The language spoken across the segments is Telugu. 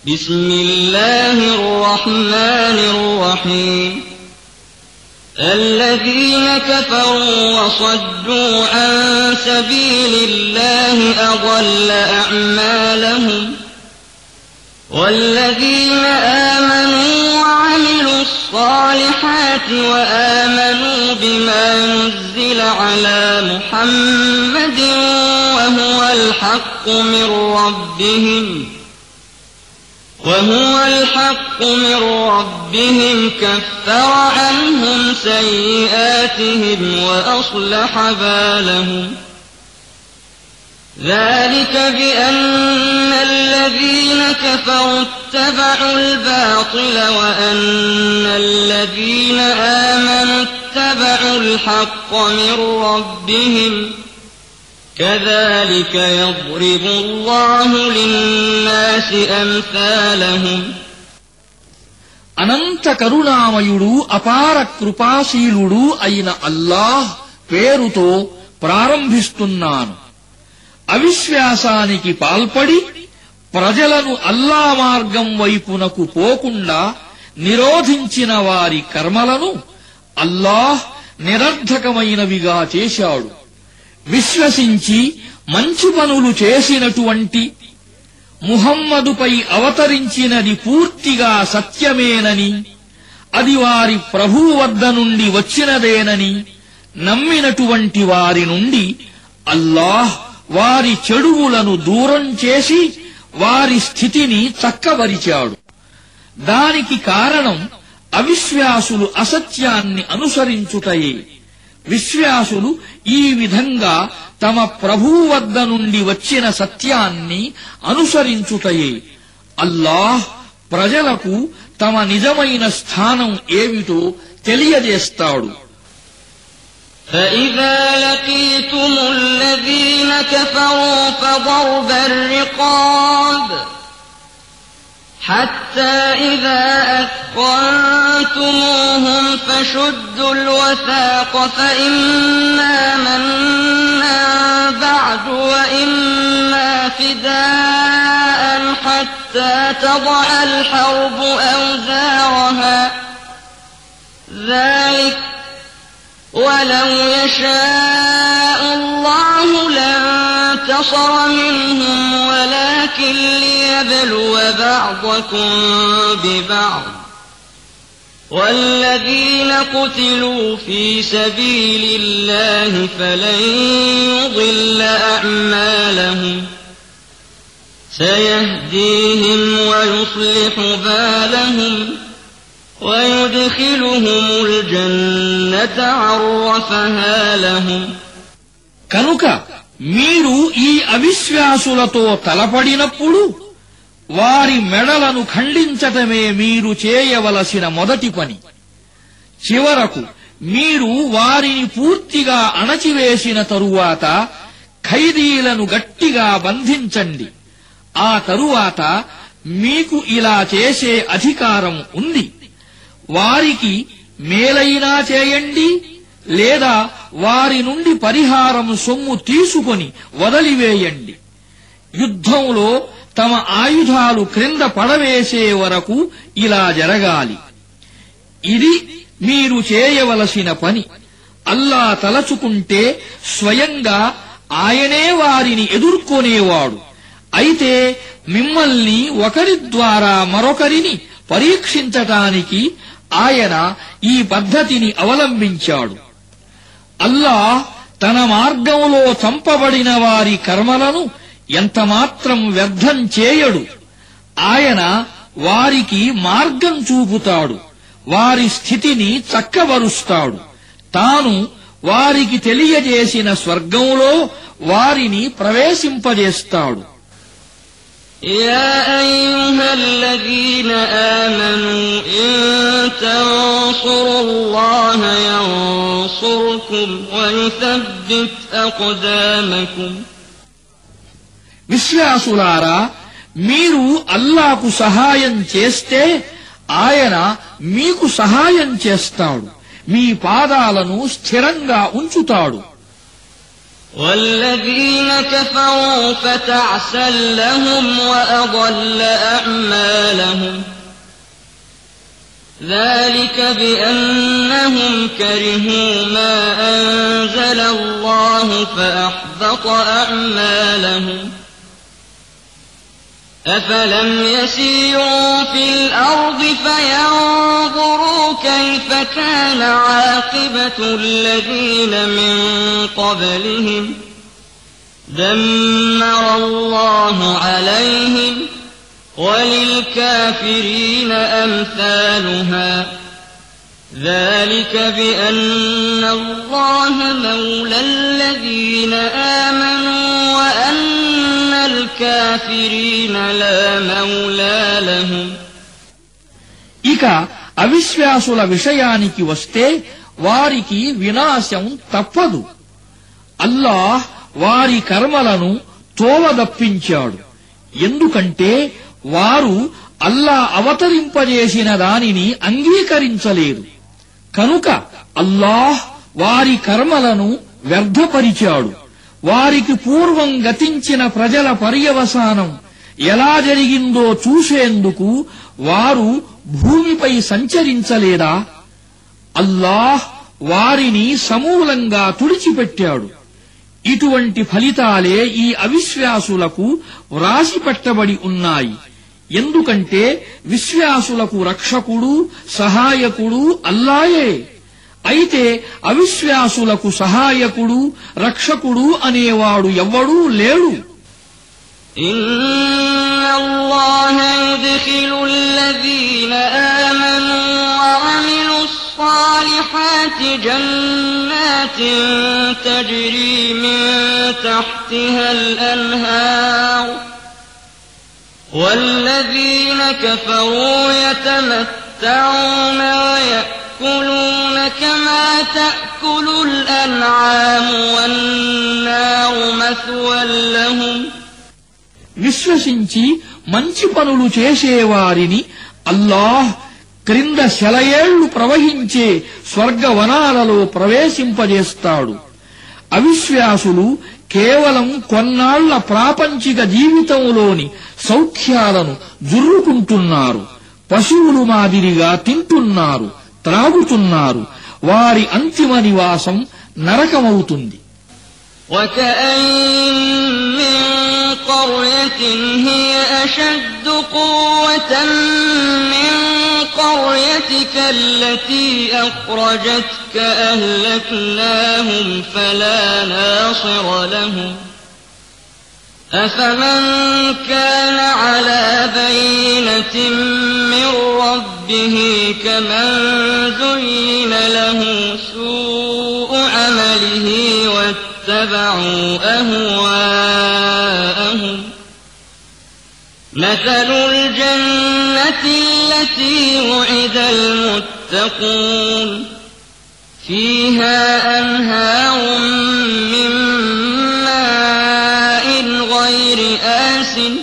بسم الله الرحمن الرحيم الذين كفروا وصدوا عن سبيل الله أضل أعمالهم والذين آمنوا وعملوا الصالحات وآمنوا بما نزل على محمد وهو الحق من ربهم كفر عنهم سيئاتهم وأصلح بالهم ذلك بأن الذين كفروا اتبعوا الباطل وأن الذين آمنوا اتبعوا الحق من ربهم كذلك يضرب الله للناس أمثالهم అనంత కరుణామయుడు అపార కృపాశీలుడు అయిన అల్లాహ్ పేరుతో ప్రారంభిస్తున్నాను. అవిశ్వాసానికి పాల్పడి ప్రజలను అల్లా మార్గం వైపునకు పోకుండా నిరోధించిన వారి కర్మలను అల్లాహ్ నిరర్ధకమైనవిగా చేశాడు. విశ్వసించి మంచి పనులు చేసినటువంటి ముహమ్మదుపై అవతరించినది పూర్తిగా సత్యమేనని అది వారి ప్రభువు వద్ద నుండి వచ్చినదేనని నమ్మినటువంటి వారి నుండి అల్లాహ్ వారి చెడువులను దూరం చేసి వారి స్థితిని చక్కబరిచాడు. దానికి కారణం అవిశ్వాసులు అసత్యాన్ని అనుసరించుటయే. విశ్వాసులు ఈ విధంగా తమ ప్రభువు వద్ద నుండి వచ్చిన సత్యాన్ని అనుసరించుటయే. అల్లాహ్ ప్రజలకు తమ నిజమైన స్థానం ఏమిటో తెలియజేస్తాడు. فإذا لقيتم الذين كفروا فضرب الرقاب حتى إذا أثخنتموهم فشدوا الوثاق فإما منا بعد وإما فداء حتى تضع الحرب أوزارها ذلك ولو يشاء الله لانتصر منهم ولكن ليبلو بعضكم ببعض والذين قتلوا في سبيل الله فلن يضل أعمالهم سيهديهم ويصلح بالهم ويدخلهم الجنة عرفها لهم కనుక మీరు ఈ అవిశ్వాసులతో తలపడినప్పుడు వారి మెడలను ఖండించటమే మీరు చేయవలసిన మొదటి పని. చివరకు మీరు వారిని పూర్తిగా అణచివేసిన తరువాత ఖైదీలను గట్టిగా బంధించండి. ఆ తరువాత మీకు ఇలా చేసే అధికారం ఉంది. వారికి మేలైనా చేయండి లేదా వారి నుండి పరిహారం సొమ్ము తీసుకొని వదిలివేయండి. యుద్ధంలో తమ ఆయుధాలు క్రింద పడవేసే వరకు ఇలా జరగాలి. ఇది మీరు చేయవలసిన పని. అల్లా తలచుకుంటే స్వయంగా ఆయనే వారిని ఎదుర్కొనేవాడు. అయితే మిమ్మల్ని ఒకరి ద్వారా మరొకరిని పరీక్షించటానికి ఆయన ఈ పద్ధతిని అవలంబించాడు. అల్లాహ్ తన మార్గంలో చంపబడిన వారి కర్మలను ఎంతమాత్రం వ్యర్థం చేయడు. ఆయన వారికి మార్గం చూపుతాడు, వారి స్థితిని చక్కబరుస్తాడు. తాను వారికి తెలియజేసిన స్వర్గంలో వారిని ప్రవేశింపజేస్తాడు. يا أيها الذين آمنوا إن تنصروا الله ينصركم ويثبت أقدامكم విశ్వాసులారా, మీరు అల్లాకు సహాయం చేస్తే ఆయన మీకు సహాయం చేస్తాడు, మీ పాదాలను స్థిరంగా ఉంచుతాడు. والذين كفروا فتعسا لهم وأضل أعمالهم ذلك بأنهم كرهوا ما أنزل الله فأحبط أعمالهم أفلم يسيروا في الأرض فينظروا كيف كان عاقبة الذين من قبلهم دمر الله عليهم وللكافرين أمثالها ذلك بأن الله مولى الذين آمنوا وأن الكافرين لا مولى لهم. ఇక అవిశ్వాసుల విషయానికి వస్తే వారికి వినాశం తప్పదు. అల్లాహ్ వారి కర్మలను తోవదప్పించాడు. ఎందుకంటే వారు అల్లా అవతరింపజేసిన దానిని అంగీకరించలేదు. కనుక అల్లాహ్ వారి కర్మలను వ్యర్థపరిచాడు. వారికి పూర్వం గతించిన ప్రజల పర్యవసానం ఎలా జరిగిందో చూసేందుకు వారు భూమిపై సంచరించలేదా? అల్లాహ్ వారిని సమూలంగా తుడిచిపెట్టాడు. ఇటువంటి ఫలితాలే ఈ అవిశ్వాసులకు వ్రాసిపెట్టబడి ఉన్నాయి. ఎందుకంటే విశ్వాసులకు రక్షకుడు సహాయకుడు అల్లాయే. అయితే అవిశ్వాసులకు సహాయకుడు రక్షకుడు అనేవాడు ఎవ్వడూ లేడు. إن الله يدخل الذين آمنوا وعملوا الصالحات جنات تجري من تحتها الأنهار والذين كفروا يتمتعون ويأكلون كما تأكل الأنعام والنار مثوى لهم. విశ్వసించి మంచి పనులు చేసేవారిని అల్లాహ్ క్రింద శలయేళ్లు ప్రవహించే స్వర్గవనాలలో ప్రవేశింపజేస్తాడు. అవిశ్వాసులు కేవలం కొన్నాళ్ల ప్రాపంచిక జీవితంలోని సౌఖ్యాలను జుర్రుకుంటున్నారు. పశువులు మాదిరిగా తింటున్నారు, త్రాగుతున్నారు. వారి అంతిమ నివాసం నరకమవుతుంది. وكأين من قرية هي أشد قوة من قريتك التي أخرجتك أهلكناهم فلا ناصر لهم أفمن كان على بينة من ربه كمن زين له سوء عمله واتبعوا أهواءهم مثل الجنة التي وعد المتقون فيها أنهار من ماء غير آسن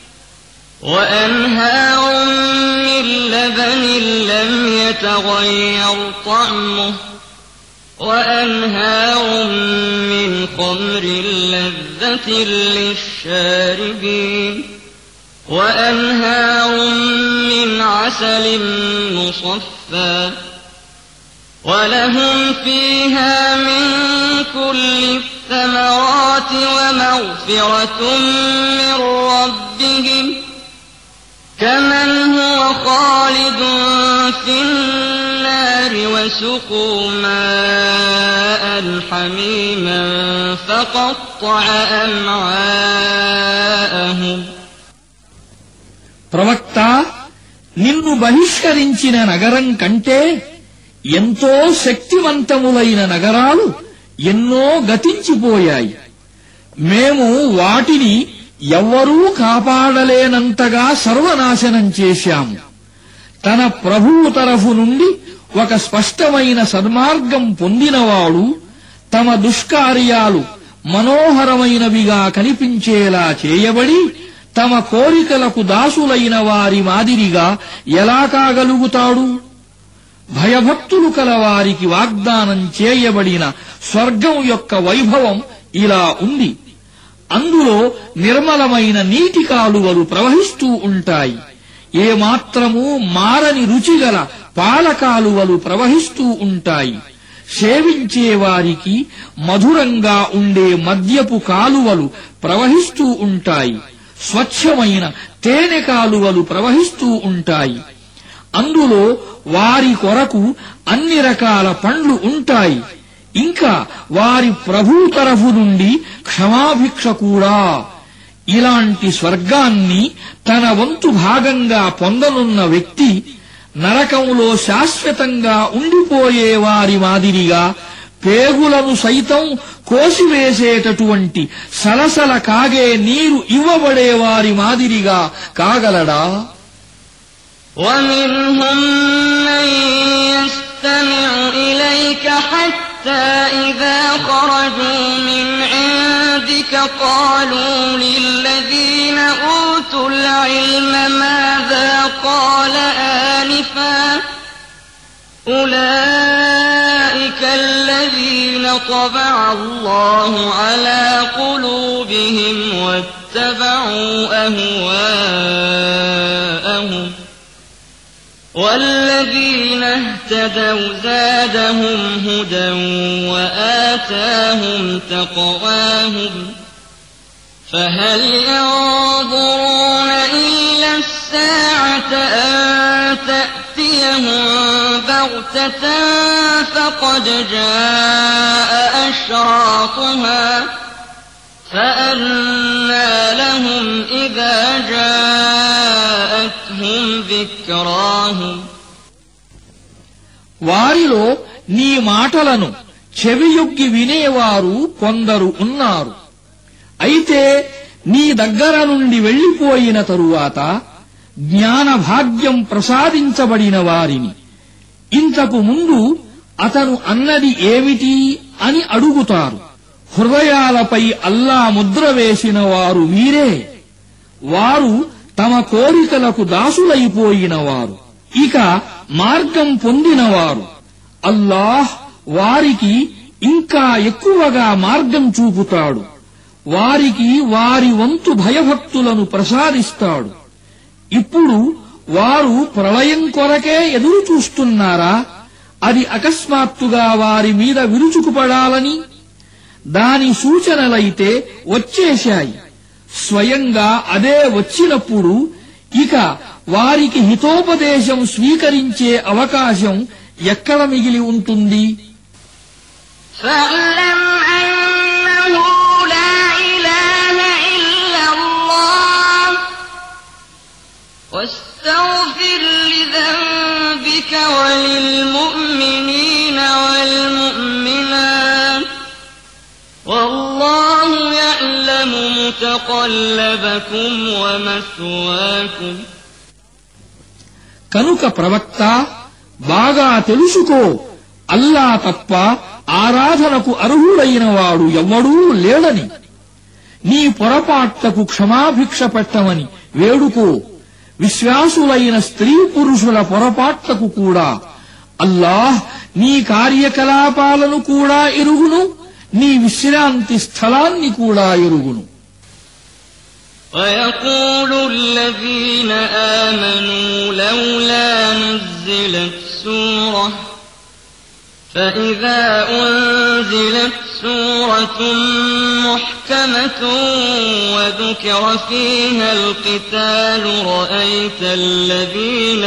وأنهار من لبن لم يتغير طعمه وأنهار من خمر لذة للشاربين وأنهار من عسل مصفى ولهم فيها من كل الثمرات ومغفرة من ربهم كمن هو خالد في النار وسقوا ماء حميما فقطع أمعاءهم. ప్రవక్త, నిన్ను బహిష్కరించిన నగరం కంటే ఎంతో శక్తివంతములైన నగరాలు ఎన్నో గతించిపోయాయి. మేము వాటిని ఎవ్వరూ కాపాడలేనంతగా సర్వనాశనం చేశాము. తన ప్రభువు తరఫు నుండి ఒక స్పష్టమైన సన్మార్గం పొందినవాడు తమ దుష్కార్యాలు మనోహరమైనవిగా కనిపించేలా చేయబడి తమ కోరికలకు దాసులైన వారి మాదిరిగా ఎలా కాగలుగుతాడు? భయభక్తులు కల వారికి వాగ్దానం చేయబడిన స్వర్గం యొక్క వైభవం ఇలా ఉంది. అందులో నిర్మలమైన నీటి కాలువలు ప్రవహిస్తూ ఉంటాయి. ఏమాత్రమూ మారని రుచిగల పాల కాలువలు ప్రవహిస్తూ ఉంటాయి. సేవించేవారికి మధురంగా ఉండే మద్యపు కాలువలు ప్రవహిస్తూ ఉంటాయి. స్వచ్ఛమైన తేనె కాలువలు ప్రవహిస్తూ ఉంటాయి. అందులో వారి కొరకు అన్ని రకాల పండ్లు ఉంటాయి. ఇంకా వారి ప్రభు తరఫు నుండి క్షమాభిక్ష కూడా. ఇలాంటి స్వర్గాన్ని తన వంతు భాగంగా పొందనున్న వ్యక్తి నరకంలో శాశ్వతంగా ఉండిపోయే వారి మాదిరిగా పేగులను సైతం కోసివేసేటటువంటి సలసల కాగే నీరు ఇవ్వబడేవారి మాదిరిగా కాగలడా? وَمِنْهُمْ مَنْ يَسْتَمِعُ إِلَيْكَ حَتَّى إِذَا خَرَجُوا مِنْ عِنْدِكَ قَالُوا لِلَّذِينَ أُوتُوا الْعِلْمَ مَاذَا قَالَ آنِفًا أُولَئِكَ الَّذِينَ طَبَعَ اللَّهُ عَلَى قُلُوبِهِمْ وَاتَّبَعُوا أَهْوَاءَهُمْ وَالَّذِينَ اهْتَدَوْا زَادَهُمْ هُدًى وَآتَاهُمْ تَقْوَاهُمْ فَهَلْ يَنظُرُونَ إِلَّا السَّاعَةَ أَن تَأْتِيَهُم بَغْتَةً فَقَدْ جَاءَ أَشْرَاطُهَا فَأَنَّىٰ لَهُمْ إِذَا جَاءَتْهُمْ ذِكْرَاهُمْ వారిలో నీ మాటలను చెవియొగ్గి వినేవారు కొందరు ఉన్నారు. అయితే నీ దగ్గర నుండి వెళ్లిపోయిన తరువాత జ్ఞాన భాగ్యం ప్రసాదించబడిన వారిని ఇంతకు ముందు అతను అన్నది ఏమిటి అని అడుగుతారు. హృదయాలపై అల్లా ముద్ర వేసిన వారు వీరే. వారు తమ కోరికలకు దాసులైపోయినవారు. ఇక మార్గం పొందినవారు. అల్లాహ్ వారికి ఇంకా ఎక్కువగా మార్గం చూపుతాడు. వారికి వారి వంతు భయభక్తులను ప్రసాదిస్తాడు. ఇప్పుడు వారు ప్రళయం కొరకే ఎదురు చూస్తున్నారా? అది అకస్మాత్తుగా వారి మీద విరుచుకుపడాలని? దాని సూచనలైతే వచ్చేశాయి. స్వయంగా అదే వచ్చినప్పుడు ఇక వారికి హితోపదేశం స్వీకరించే అవకాశం ఎక్కడ మిగిలి ఉంటుంది? فَاعْلَمْ أَنَّهُ لَا إِلَٰهَ إِلَّا اللَّهُ وَاسْتَغْفِرْ لِذَنبِكَ وَلِلْمُؤْمِنِينَ وَالْمُؤْمِنَاتِ وَاللَّهُ يَعْلَمُ مُتَقَلَّبَكُمْ وَمَثْوَاكُمْ కనుక ప్రవక్త బాగా తెలుసుకో, అల్లా తప్ప ఆరాధనకు అర్హుడైన వాడు ఎవ్వడూ లేడని. నీ పొరపాట్లకు క్షమాభిక్ష పెట్టమని వేడుకో. విశ్వాసులైన స్త్రీ పురుషుల పొరపాట్లకు కూడా అల్లాహ్ నీ కార్యకలాపాలను కూడా ఎరుగును, నీ విశ్రాంతి స్థలాన్ని కూడా ఎరుగును. وَيَقُولُ الَّذِينَ آمَنُوا لَوْلَا نُزِّلَتْ سُورَةٌ فَإِذَا أُنزِلَتْ سُورَةٌ مُحْكَمَةٌ وَذُكِرَ فِيهَا الْقِتَالُ رَأَيْتَ الَّذِينَ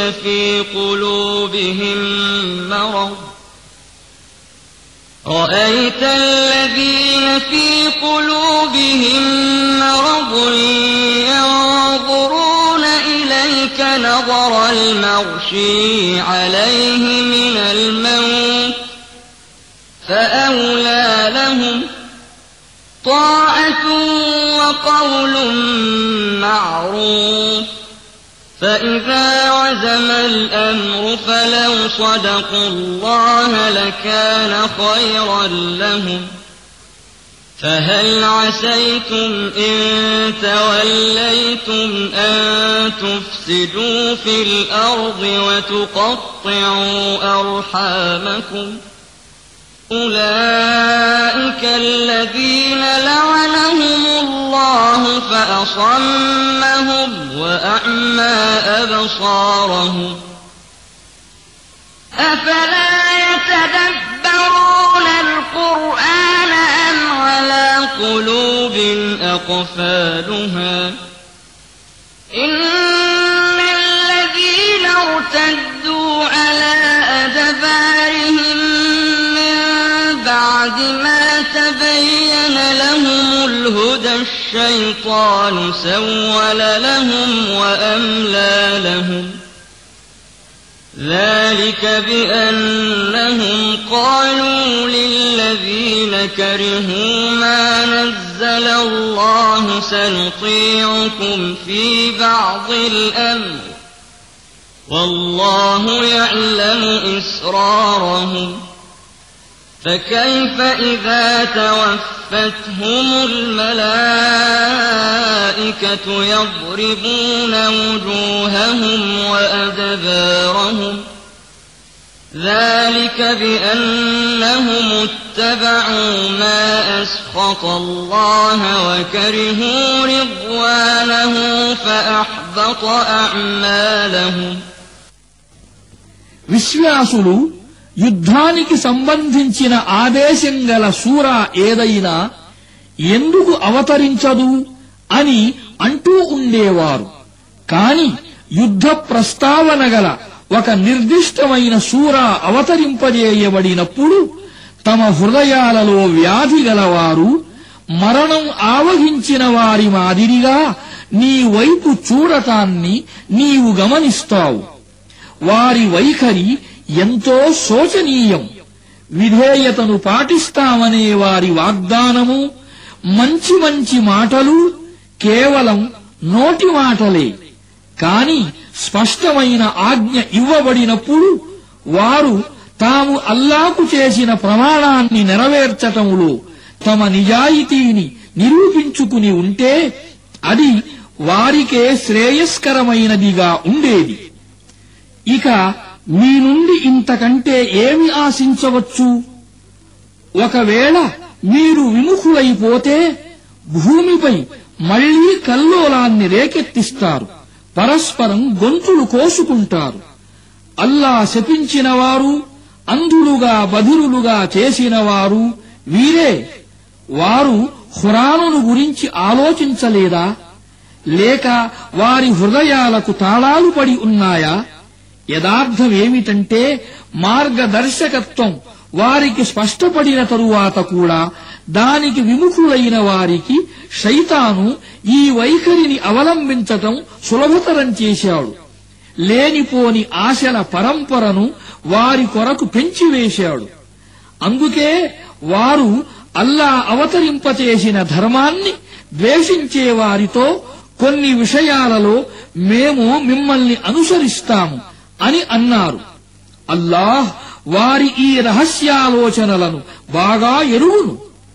فِي قُلُوبِهِم مَّرَضٌ يَنظُرُونَ إِلَيْكَ نَظَرَ الْمَغْشِيِّ عَلَيْهِ مِنَ الْمَوْتِ فَأَوْلَىٰ لَهُمْ طَاعَةٌ وَقَوْلٌ مَّعْرُوفٌ فَإِذَا عَزَمَ الْأَمْرُ فَلَوْ صَدَقُوا اللَّهَ لَكَانَ خَيْرًا لَّهُمْ فَهَلْ عَسَيْتُمْ إِن تَوَلَّيْتُمْ أَن تُفْسِدُوا فِي الْأَرْضِ وَتُقَطِّعُوا أَرْحَامَكُمْ أولئك الذين لعنهم الله فأصمهم وأعمى أبصارهم أفلا يتدبرون القرآن أم على قلوب أقفالها إن الذين ارتدوا على أدبارهم من بعد ما تبين لهم الهدى الشيطان سول لهم وأملى لهم ذلك بأنهم قالوا للذين كرهوا ما نزل الله سنطيعكم في بعض الأمر والله يعلم إسرارهم فكيف إذا توفتهم الملائكة يضربون وجوههم وأدبارهم ذلك بأنهم اتبعوا ما أسخط الله وكرهوا رضوانه فأحبط أعمالهم విశ్వాసులు యుద్ధానికి సంబంధించిన ఆదేశం గల సూరా ఏదైనా ఎందుకు అవతరించదు అని అంటూ ఉండేవారు. కాని యుద్ధ ప్రస్తావన గల ఒక నిర్దిష్టమైన సూరా అవతరింపజేయబడినప్పుడు తమ హృదయాలలో వ్యాధి గలవారు మరణం ఆవహించిన వారి మాదిరిగా నీ వైపు చూడటాన్ని నీవు గమనిస్తావు. వారి వైఖరి ఎంతో శోచనీయం. విధేయతను పాటిస్తామనే వారి వాగ్దానము మంచి మంచి మాటలు కేవలం నోటి మాటలే. కాని స్పష్టమైన ఆజ్ఞ ఇవ్వబడినప్పుడు వారు తాము అల్లాకు చేసిన ప్రమాణాన్ని నెరవేర్చటంలో తమ నిజాయితీని నిరూపించుకుని ఉంటే అది వారికే శ్రేయస్కరమైనదిగా ఉండేది. ఇక మీ నుండి ఇంతకంటే ఏమి ఆశించవచ్చు? ఒకవేళ మీరు విముఖులైపోతే భూమిపై మళ్లీ కల్లోలాన్ని రేకెత్తిస్తారు, పరస్పరం గొంతులు కోసుకుంటారు. అల్లా శపించినవారు, అంధులుగా బధిరులుగా చేసినవారు వీరే. వారు ఖురానును గురించి ఆలోచించలేదా? లేక వారి హృదయాలకు తాళాలు పడి ఉన్నాయా? యదార్థమేమిటంటే మార్గదర్శకత్వం వారికి స్పష్టపడిన తరువాత కూడా దానికి విముఖులైన వారికి శైతాను ఈ వైఖరిని అవలంబించటం సులభతరం చేశాడు. లేనిపోని ఆశల పరంపరను వారి కొరకు పెంచివేశాడు. అందుకే వారు అల్లా అవతరింపచేసిన ధర్మాన్ని ద్వేషించే వారితో కొన్ని విషయాలలో మేము మిమ్మల్ని అనుసరిస్తాము అని అన్నారు. అల్లాహ్ వారి ఈ రహస్యాలోచనలను బాగా ఎరుగును.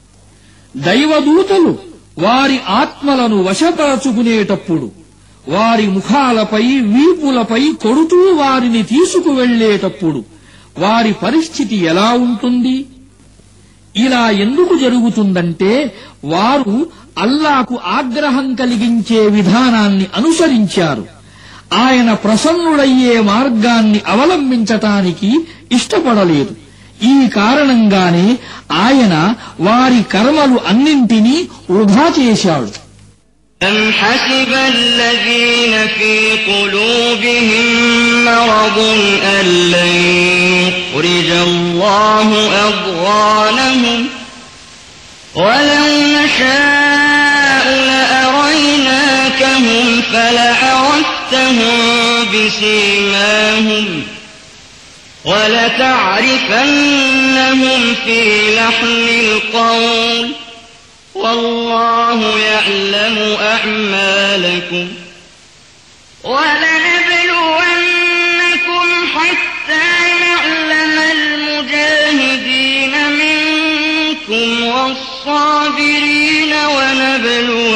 దైవదూతలు వారి ఆత్మలను వశపరచుకునేటప్పుడు వారి ముఖాలపై వీపులపై కొడుతూ వారిని తీసుకువెళ్లేటప్పుడు వారి పరిస్థితి ఎలా ఉంటుంది? ఇలా ఎందుకు జరుగుతుందంటే వారు అల్లాకు ఆగ్రహం కలిగించే విధానాన్ని అనుసరించారు. ఆయన ప్రసన్నుడయ్యే మార్గాన్ని అవలంబించటానికి ఇష్టపడలేదు. ఈ కారణంగానే ఆయన వారి కర్మలు అన్నింటినీ వృధా చేశాడు. أم حسب الذين في قلوبهم مرض أن لن يخرج الله أضغانهم ولو نشاء لأريناكهم فلعرفتهم بسيماهم ولتعرفنهم في لحن القول والله يعلم أعمالكم ولنبلونكم حتى نعلم المجاهدين منكم والصابرين ونبلو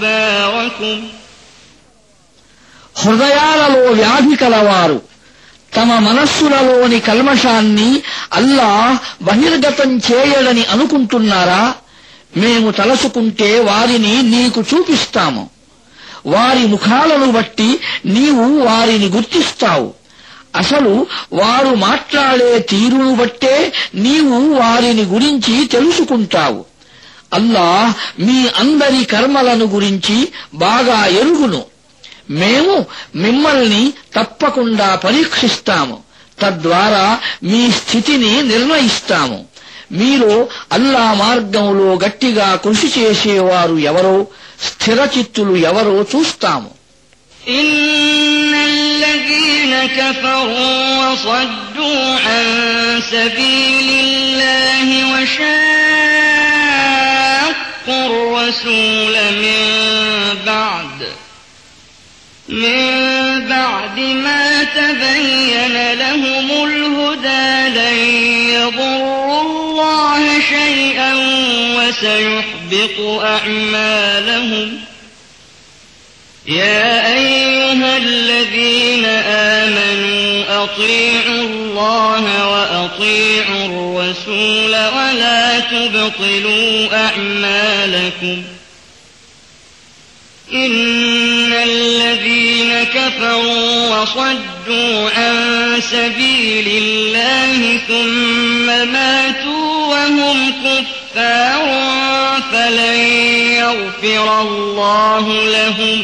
أخباركم. హృదయాలలో వ్యాధి కలవారు తమ మనస్సులలోని కల్మషాన్ని అల్లాహ్ బహిర్గతం చేయడని అనుకుంటున్నారా? మేము తలసుకుంటే వారిని నీకు చూపిస్తాము. వారి ముఖాలను బట్టి నీవు వారిని గుర్తిస్తావు. అసలు వారు మాట్లాడే తీరును బట్టే నీవు వారిని గురించి తెలుసుకుంటావు. అల్లాహ్ మీ అందరి కర్మలను గురించి బాగా ఎరుగును. మేము మిమ్మల్ని తప్పకుండా పరీక్షిస్తాము. తద్వారా మీ స్థితిని నిర్ణయిస్తాము. మీరు అల్లా మార్గంలో గట్టిగా కృషి చేసేవారు ఎవరో, స్థిరచిత్తులు ఎవరో చూస్తాము. إن الذين كفروا وصدوا عن سبيل الله وشاقوا الرسول من بعد ما تبين لهم الهدى لن يضروا الله شيئا وسيحبط أعمالهم. يا أيها الذين آمنوا أطيعوا الله وأطيعوا الرسول ولا تبطلوا أعمالكم. إن الذين كفروا وصدوا عن سبيل الله ثم ماتوا وهم كفار فلن يغفر الله لهم.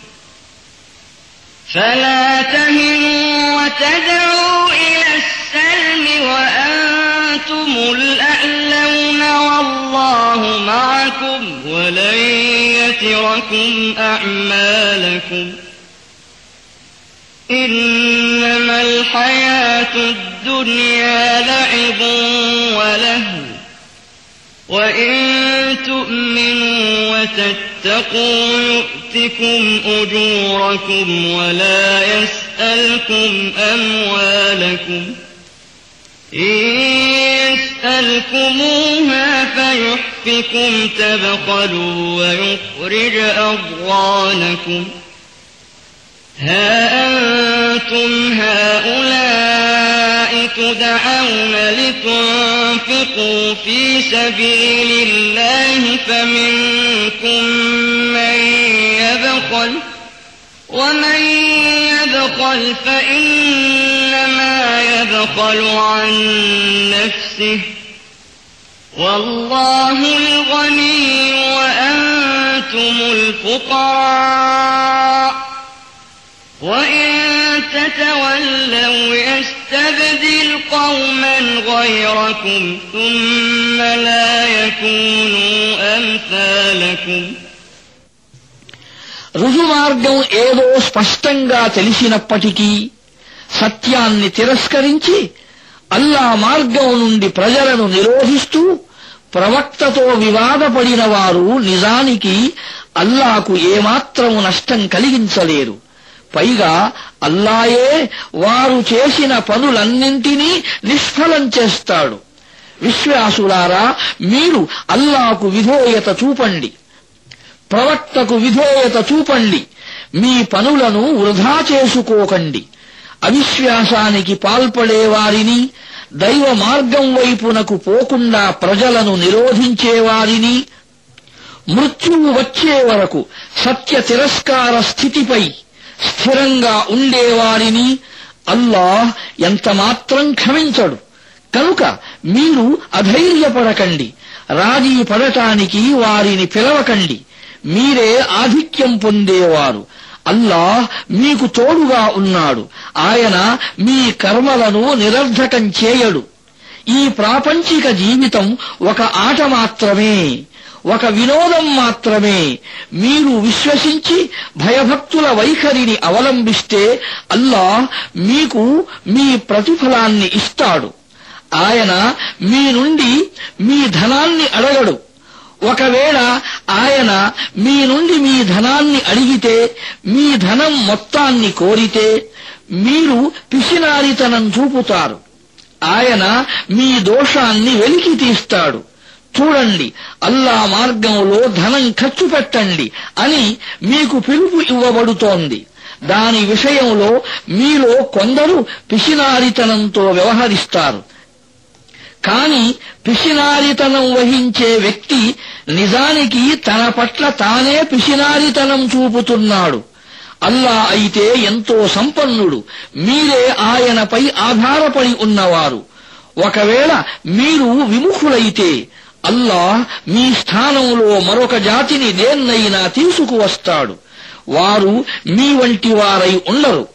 فلا تهنوا وتدعوا إلى السلم وأنتم الأعلون والله معكم ولن يتركم أعمالكم. إنما الحياة الدنيا لعب ولهو وإن تؤمنوا وتتقوا يؤتكم أجوركم ولا يسألكم أموالكم. إن يسألكموها فيحفكم تبخلوا ويخرج أضغانكم. ها أنتم هؤلاء تدعون لتنفقوا في سبيل الله فمنكم من يبخل ومن يبخل فإنما يبخل عن نفسه والله الغني وأنتم الفقراء وإن تتولوا يستبدل قوما غيركم ثم لا يكونوا أمثالكم. రుజుమార్గం ఏదో స్పష్టంగా తెలిసినప్పటికీ సత్యాన్ని తిరస్కరించి అల్లా మార్గం నుండి ప్రజలను నిరోధిస్తూ ప్రవక్తతో వివాదపడిన వారు నిజానికి అల్లాకు ఏమాత్రము నష్టం కలిగించలేరు. పైగా అల్లాయే వారు చేసిన పనులన్నింటినీ నిష్ఫలం చేస్తాడు. విశ్వాసులారా, మీరు అల్లాకు విధేయత చూపండి, ప్రవక్తకు విధేయత చూపండి. మీ పనులను వృధా చేసుకోకండి. అవిశ్వాసానికి పాల్పడేవారిని, దైవ మార్గం వైపునకు పోకుండా ప్రజలను నిరోధించేవారిని, మృత్యువు వచ్చే వరకు సత్య తిరస్కార స్థితిపై స్థిరంగా ఉండేవారిని అల్లాహ్ ఎంతమాత్రం క్షమించడు. కనుక మీరు అధైర్యపడకండి, రాజీ పడటానికి వారిని పిలవకండి. మీరే ఆధిక్యం పొందేవారు. అల్లాహ్ మీకు తోడుగా ఉన్నాడు. ఆయన మీ కర్మలను నిరర్ధకం చేయడు. ఈ ప్రాపంచిక జీవితం ఒక ఆట మాత్రమే, ఒక వినోదం మాత్రమే. మీరు విశ్వసించి భయభక్తుల వైఖరిని అవలంబిస్తే అల్లాహ్ మీకు మీ ప్రతిఫలాన్ని ఇస్తాడు. ఆయన మీ నుండి మీ ధనాన్ని అడగడు. ఒకవేళ ఆయన మీ నుండి మీ ధనాన్ని అడిగితే, మీ ధనం మొత్తాన్ని కోరితే మీరు పిసినారితనం చూపుతారు. ఆయన మీ దోషాన్ని వెలికి తీస్తాడు. చూడండి, అల్లా మార్గంలో ధనం ఖర్చు పెట్టండి అని మీకు పిలుపు ఇవ్వబడుతోంది. దాని విషయంలో మీలో కొందరు పిసినారితనంతో వ్యవహరిస్తారు. కాని పిసినారితనం వహించే వ్యక్తి నిజానికి తన పట్ల తానే పిసినారితనం చూపుతున్నాడు. అల్లా అయితే ఎంతో సంపన్నుడు, మీరే ఆయనపై ఆధారపడి ఉన్నవారు. ఒకవేళ మీరు విముఖులైతే అల్లాహ్ మీ స్థానంలో మరొక జాతిని దేన్నైనా తీసుకువస్తాడు. వారు మీ వంటి వారై ఉండరు.